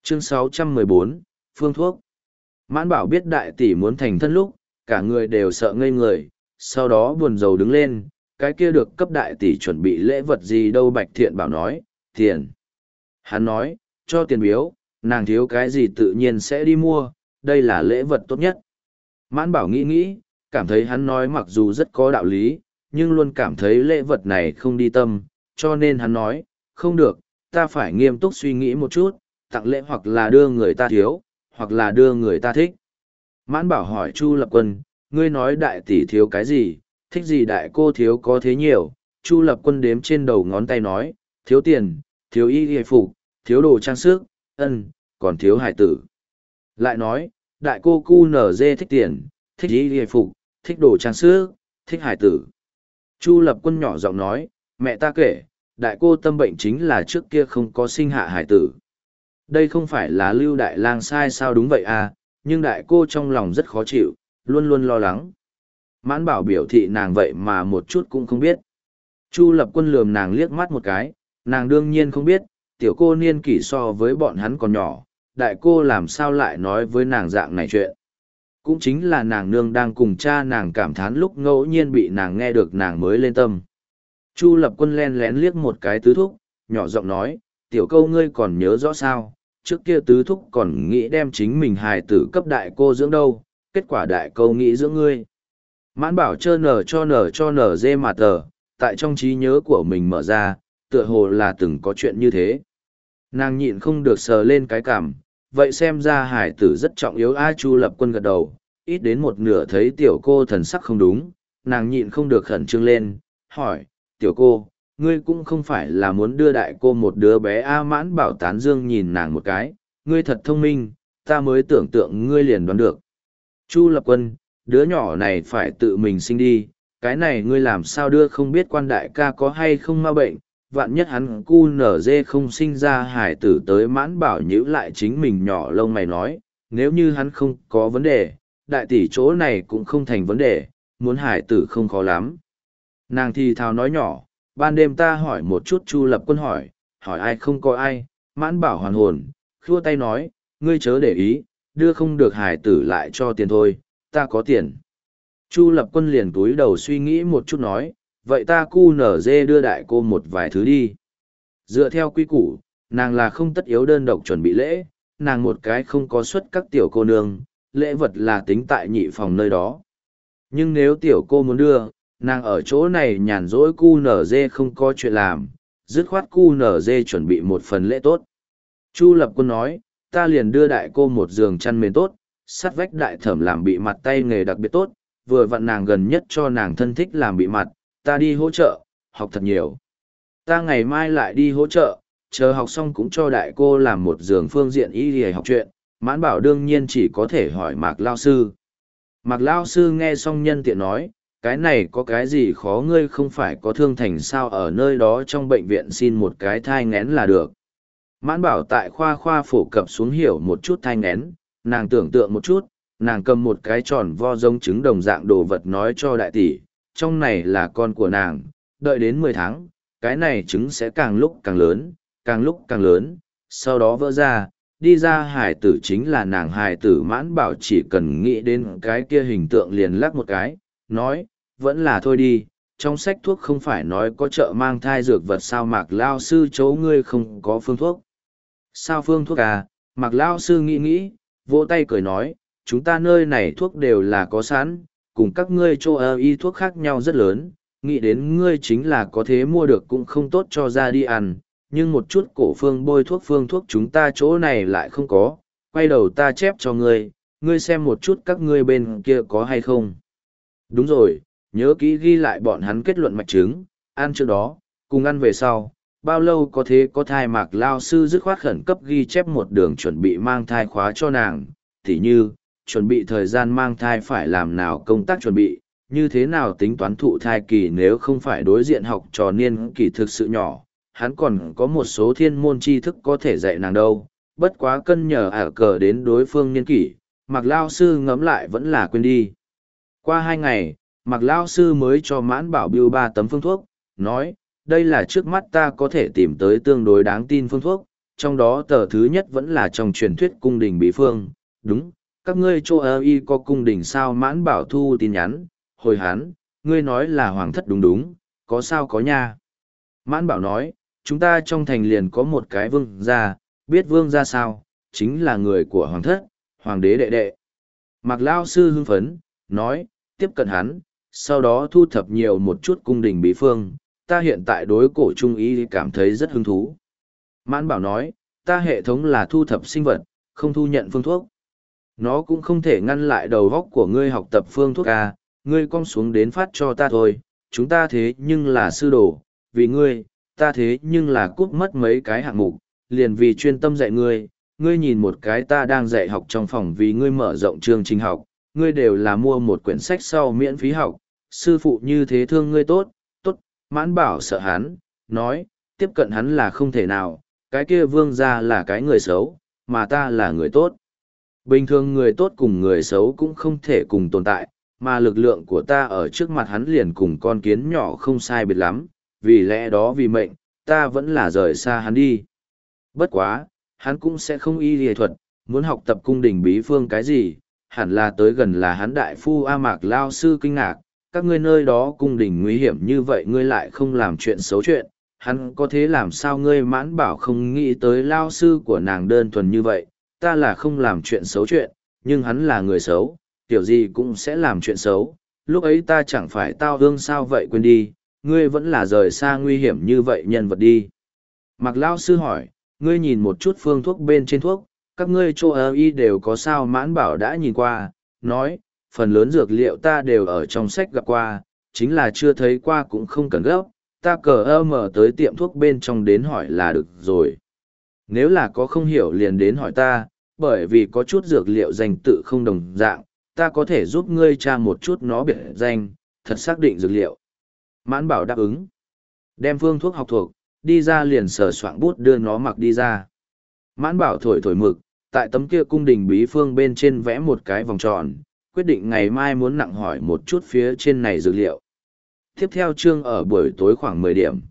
Chương 614, Phương thuốc. Mãn Bảo biết đại tỷ muốn thành thân lúc, cả người đều sợ ngây người, sau đó buồn rầu đứng lên, cái kia được cấp đại tỷ chuẩn bị lễ vật gì đâu. Bạch Thiện Bảo nói, tiền. Hắn nói, cho tiền biếu, nàng thiếu cái gì tự nhiên sẽ đi mua, đây là lễ vật tốt nhất. Mãn Bảo nghĩ nghĩ, cảm thấy hắn nói mặc dù rất có đạo lý, nhưng luôn cảm thấy lễ vật này không đi tâm, cho nên hắn nói, không được, ta phải nghiêm túc suy nghĩ một chút, tặng lễ hoặc là đưa người ta thiếu, hoặc là đưa người ta thích. Mãn Bảo hỏi Chu Lập Quân, ngươi nói đại tỷ thiếu cái gì, thích gì đại cô thiếu có thế nhiều. Chu Lập Quân đếm trên đầu ngón tay nói, thiếu tiền, thiếu y y phục, thiếu đồ trang sức, còn thiếu hải tử. Lại nói, đại cô cu nở dê thích tiền, thích y y phục, thích đồ trang sức, thích hải tử. Chu Lập Quân nhỏ giọng nói, mẹ ta kể, đại cô tâm bệnh chính là trước kia không có sinh hạ hải tử. Đây không phải là Lưu Đại Lang sai sao? Đúng vậy à, nhưng đại cô trong lòng rất khó chịu, luôn luôn lo lắng. Mãn Bảo biểu thị nàng vậy mà một chút cũng không biết. Chu Lập Quân lườm nàng liếc mắt một cái, nàng đương nhiên không biết, tiểu cô niên kỷ so với bọn hắn còn nhỏ, đại cô làm sao lại nói với nàng dạng này chuyện. Cũng chính là nàng nương đang cùng cha nàng cảm thán lúc ngẫu nhiên bị nàng nghe được nàng mới lên tâm. Chu Lập Quân len lén liếc một cái tứ thúc, nhỏ giọng nói, tiểu câu ngươi còn nhớ rõ sao, trước kia tứ thúc còn nghĩ đem chính mình hài tử cấp đại cô dưỡng đâu, kết quả đại câu nghĩ dưỡng ngươi. Mãn Bảo chơ nở cho nở dê mà tờ, tại trong trí nhớ của mình mở ra, tựa hồ là từng có chuyện như thế. Nàng nhịn không được sờ lên cái cảm, vậy xem ra hải tử rất trọng yếu. Chu Lập Quân gật đầu, ít đến một nửa thấy tiểu cô thần sắc không đúng, nàng nhịn không được khẩn trương lên, hỏi, tiểu cô, ngươi cũng không phải là muốn đưa đại cô một đứa bé a? Mãn Bảo tán dương nhìn nàng một cái, ngươi thật thông minh, ta mới tưởng tượng ngươi liền đoán được. Chu Lập Quân, đứa nhỏ này phải tự mình sinh đi, cái này ngươi làm sao đưa, không biết quan đại ca có hay không ma bệnh, vạn nhất hắn cu nở dê không sinh ra hải tử tới. Mãn Bảo nhíu lại chính mình nhỏ lông mày nói, nếu như hắn không có vấn đề, đại tỷ chỗ này cũng không thành vấn đề, muốn hải tử không khó lắm. Nàng thì thào nói nhỏ, ban đêm ta hỏi một chút. Chu Lập Quân hỏi ai? Không có ai. Mãn Bảo hoàn hồn, khua tay nói, ngươi chớ để ý, đưa không được hải tử lại cho tiền thôi, ta có tiền. Chu Lập Quân liền túi đầu suy nghĩ một chút nói, vậy ta cu nở dê đưa đại cô một vài thứ đi. Dựa theo quy củ, nàng là không tất yếu đơn độc chuẩn bị lễ, nàng một cái không có suất các tiểu cô nương, lễ vật là tính tại nhị phòng nơi đó. Nhưng nếu tiểu cô muốn đưa, nàng ở chỗ này nhàn rỗi cu nở dê không có chuyện làm, dứt khoát cu nở dê chuẩn bị một phần lễ tốt. Chu Lập Quân nói, ta liền đưa đại cô một giường chăn mền tốt, sắt vách đại thẩm làm bị mặt tay nghề đặc biệt tốt, vừa vặn nàng gần nhất cho nàng thân thích làm bị mặt, ta đi hỗ trợ, học thật nhiều. Ta ngày mai lại đi hỗ trợ, chờ học xong cũng cho đại cô làm một giường phương diện y để học chuyện. Mãn Bảo đương nhiên chỉ có thể hỏi Mạc Lao Sư. Mạc Lao Sư nghe xong nhân tiện nói, cái này có cái gì khó, ngươi không phải có thương thành sao, ở nơi đó trong bệnh viện xin một cái thai nghén là được. Mãn Bảo tại khoa phổ cập xuống hiểu một chút thai nghén, nàng tưởng tượng một chút, nàng cầm một cái tròn vo giống trứng đồng dạng đồ vật nói cho đại tỷ, trong này là con của nàng, đợi đến 10 tháng, cái này trứng sẽ càng lúc càng lớn, càng lúc càng lớn, sau đó vỡ ra, đi ra hài tử chính là nàng hài tử. Mãn Bảo chỉ cần nghĩ đến cái kia hình tượng liền lắc một cái, nói, vẫn là thôi đi, trong sách thuốc không phải nói có chợ mang thai dược vật sao? Mạc Lao Sư chỗ ngươi không có phương thuốc. Sao phương thuốc à? Mạc Lao Sư nghĩ, vỗ tay cười nói, chúng ta nơi này thuốc đều là có sẵn, cùng các ngươi châu Âu y thuốc khác nhau rất lớn, nghĩ đến ngươi chính là có thế mua được cũng không tốt cho ra đi ăn, nhưng một chút cổ phương bôi thuốc phương thuốc chúng ta chỗ này lại không có, quay đầu ta chép cho ngươi xem một chút các ngươi bên kia có hay không. Đúng rồi, nhớ kỹ ghi lại bọn hắn kết luận mạch chứng, ăn trước đó, cùng ăn về sau, bao lâu có thế có thai. Mạc Lao Sư dứt khoát khẩn cấp ghi chép một đường chuẩn bị mang thai khóa cho nàng, tỉ như, chuẩn bị thời gian mang thai phải làm nào công tác chuẩn bị, như thế nào tính toán thụ thai kỳ nếu không phải đối diện học trò niên kỳ thực sự nhỏ, hắn còn có một số thiên môn tri thức có thể dạy nàng đâu, bất quá cân nhờ ả cờ đến đối phương niên kỷ, Mạc Lao Sư ngẫm lại vẫn là quên đi. Qua 2 ngày, Mạc Lao Sư mới cho Mãn Bảo biêu 3 tấm phương thuốc, nói, đây là trước mắt ta có thể tìm tới tương đối đáng tin phương thuốc, trong đó tờ thứ nhất vẫn là trong truyền thuyết cung đình bí phương, đúng, các ngươi chỗ ơ y có cung đình sao? Mãn Bảo thu tin nhắn, hồi hán, ngươi nói là hoàng thất đúng đúng, có sao có nha. Mãn Bảo nói, chúng ta trong thành liền có một cái vương gia, biết vương gia sao, chính là người của hoàng thất, hoàng đế đệ đệ. Mạc Lao sư hưng phấn, nói, tiếp cận hắn, sau đó thu thập nhiều một chút cung đình bí phương, ta hiện tại đối cổ trung y cảm thấy rất hứng thú. Mãn Bảo nói, ta hệ thống là thu thập sinh vật, không thu nhận phương thuốc. Nó cũng không thể ngăn lại đầu góc của ngươi học tập phương thuốc à, ngươi cong xuống đến phát cho ta thôi, chúng ta thế nhưng là sư đồ, vì ngươi, ta thế nhưng là cút mất mấy cái hạng mục, liền vì chuyên tâm dạy ngươi, ngươi nhìn một cái ta đang dạy học trong phòng vì ngươi mở rộng chương trình học, ngươi đều là mua một quyển sách sau miễn phí học, sư phụ như thế thương ngươi tốt, tốt, Mãn Bảo sợ hắn, nói, tiếp cận hắn là không thể nào, cái kia vương gia là cái người xấu, mà ta là người tốt. Bình thường người tốt cùng người xấu cũng không thể cùng tồn tại, mà lực lượng của ta ở trước mặt hắn liền cùng con kiến nhỏ không sai biệt lắm, vì lẽ đó vì mệnh, ta vẫn là rời xa hắn đi. Bất quá, hắn cũng sẽ không y y thuật, muốn học tập cung đình bí phương cái gì, hẳn là tới gần là hắn đại phu A Mạc Lao sư kinh ngạc, các ngươi nơi đó cung đình nguy hiểm như vậy ngươi lại không làm chuyện xấu chuyện, hắn có thế làm sao ngươi Mãn Bảo không nghĩ tới Lao sư của nàng đơn thuần như vậy, ta là không làm chuyện xấu chuyện, nhưng hắn là người xấu, kiểu gì cũng sẽ làm chuyện xấu, lúc ấy ta chẳng phải tao hương sao vậy quên đi, ngươi vẫn là rời xa nguy hiểm như vậy nhân vật đi. Mạc Lao sư hỏi, ngươi nhìn một chút phương thuốc bên trên thuốc, các ngươi chỗ ơ y đều có sao? Mãn Bảo đã nhìn qua, nói, phần lớn dược liệu ta đều ở trong sách gặp qua, chính là chưa thấy qua cũng không cần gấp, ta cờ ơ mở tới tiệm thuốc bên trong đến hỏi là được rồi. Nếu là có không hiểu liền đến hỏi ta, bởi vì có chút dược liệu danh tự không đồng dạng, ta có thể giúp ngươi tra một chút nó biệt danh, thật xác định dược liệu. Mãn Bảo đáp ứng. Đem phương thuốc học thuộc, đi ra liền sờ soạng bút đưa nó mặc đi ra. Mãn Bảo thổi thổi mực, tại tấm kia cung đình bí phương bên trên vẽ một cái vòng tròn, quyết định ngày mai muốn nặng hỏi một chút phía trên này dược liệu. Tiếp theo chương ở buổi tối khoảng 10 điểm.